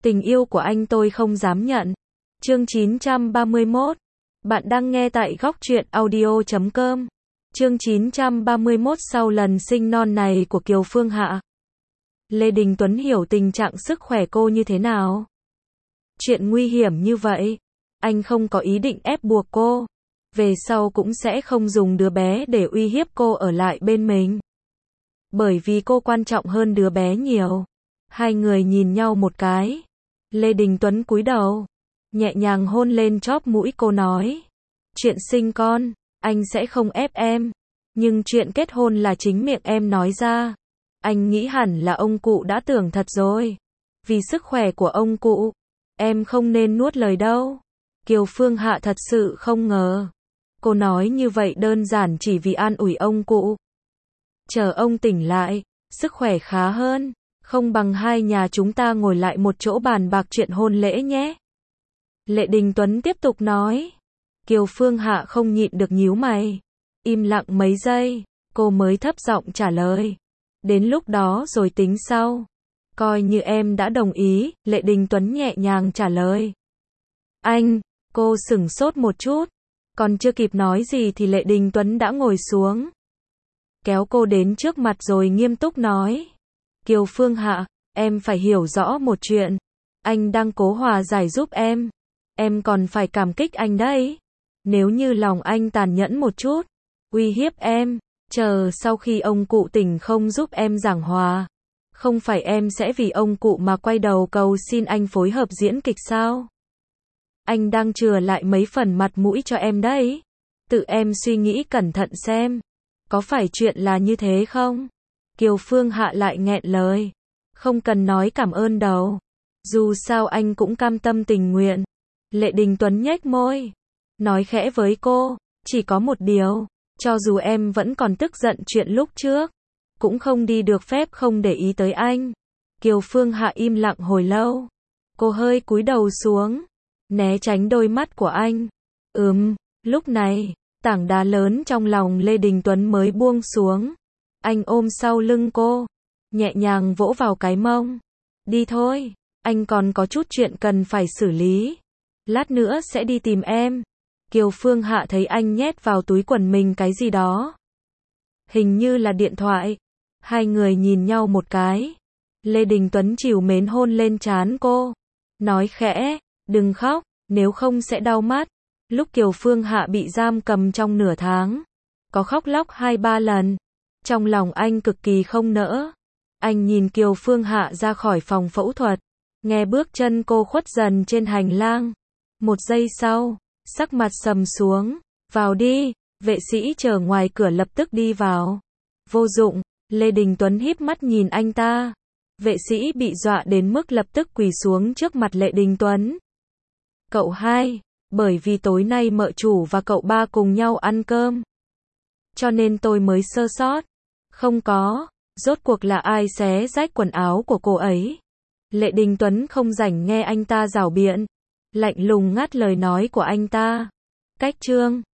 Tình yêu của anh tôi không dám nhận. Chương 931. Bạn đang nghe tại góc truyện audio.com. Chương 931. Sau lần sinh non này của Kiều Phương Hạ, Lê Đình Tuấn hiểu tình trạng sức khỏe cô như thế nào. Chuyện nguy hiểm như vậy, anh không có ý định ép buộc cô. Về sau cũng sẽ không dùng đứa bé để uy hiếp cô ở lại bên mình. Bởi vì cô quan trọng hơn đứa bé nhiều. Hai người nhìn nhau một cái. Lê Đình Tuấn cúi đầu, nhẹ nhàng hôn lên chóp mũi cô nói. Chuyện sinh con, anh sẽ không ép em. Nhưng chuyện kết hôn là chính miệng em nói ra. Anh nghĩ hẳn là ông cụ đã tưởng thật rồi. Vì sức khỏe của ông cụ, em không nên nuốt lời đâu. Kiều Phương Hạ thật sự không ngờ. Cô nói như vậy đơn giản chỉ vì an ủi ông cụ. Chờ ông tỉnh lại, sức khỏe khá hơn, không bằng hai nhà chúng ta ngồi lại một chỗ bàn bạc chuyện hôn lễ nhé. Lê Đình Tuấn tiếp tục nói. Kiều Phương Hạ không nhịn được nhíu mày. Im lặng mấy giây, cô mới thấp giọng trả lời. Đến lúc đó rồi tính sau. Coi như em đã đồng ý, Lê Đình Tuấn nhẹ nhàng trả lời. Anh, cô sửng sốt một chút. Còn chưa kịp nói gì thì Lê Đình Tuấn đã ngồi xuống. Kéo cô đến trước mặt rồi nghiêm túc nói. Kiều Phương Hạ, em phải hiểu rõ một chuyện. Anh đang cố hòa giải giúp em. Em còn phải cảm kích anh đấy. Nếu như lòng anh tàn nhẫn một chút, uy hiếp em, chờ sau khi ông cụ tỉnh không giúp em giảng hòa, không phải em sẽ vì ông cụ mà quay đầu cầu xin anh phối hợp diễn kịch sao? Anh đang chừa lại mấy phần mặt mũi cho em đấy. Tự em suy nghĩ cẩn thận xem. Có phải chuyện là như thế không? Kiều Phương Hạ lại nghẹn lời. Không cần nói cảm ơn đâu. Dù sao anh cũng cam tâm tình nguyện. Lê Đình Tuấn nhếch môi. Nói khẽ với cô. Chỉ có một điều. Cho dù em vẫn còn tức giận chuyện lúc trước, cũng không đi được phép không để ý tới anh. Kiều Phương Hạ im lặng hồi lâu. Cô hơi cúi đầu xuống, né tránh đôi mắt của anh. Lúc này, tảng đá lớn trong lòng Lê Đình Tuấn mới buông xuống. Anh ôm sau lưng cô, nhẹ nhàng vỗ vào cái mông. Đi thôi, anh còn có chút chuyện cần phải xử lý. Lát nữa sẽ đi tìm em. Kiều Phương Hạ thấy anh nhét vào túi quần mình cái gì đó. Hình như là điện thoại. Hai người nhìn nhau một cái. Lê Đình Tuấn trìu mến hôn lên trán cô. Nói khẽ, đừng khóc, nếu không sẽ đau mắt. Lúc Kiều Phương Hạ bị giam cầm trong nửa tháng, có khóc lóc 2-3 lần. Trong lòng anh cực kỳ không nỡ. Anh nhìn Kiều Phương Hạ ra khỏi phòng phẫu thuật, nghe bước chân cô khuất dần trên hành lang. Một giây sau, sắc mặt sầm xuống. Vào đi, vệ sĩ chờ ngoài cửa lập tức đi vào. Vô dụng, Lê Đình Tuấn híp mắt nhìn anh ta. Vệ sĩ bị dọa đến mức lập tức quỳ xuống trước mặt Lê Đình Tuấn. Cậu hai, bởi vì tối nay mợ chủ và cậu ba cùng nhau ăn cơm, cho nên tôi mới sơ sót. Không có, rốt cuộc là ai xé rách quần áo của cô ấy? Lê Đình Tuấn không rảnh nghe anh ta rảo biện, lạnh lùng ngắt lời nói của anh ta. Cách chương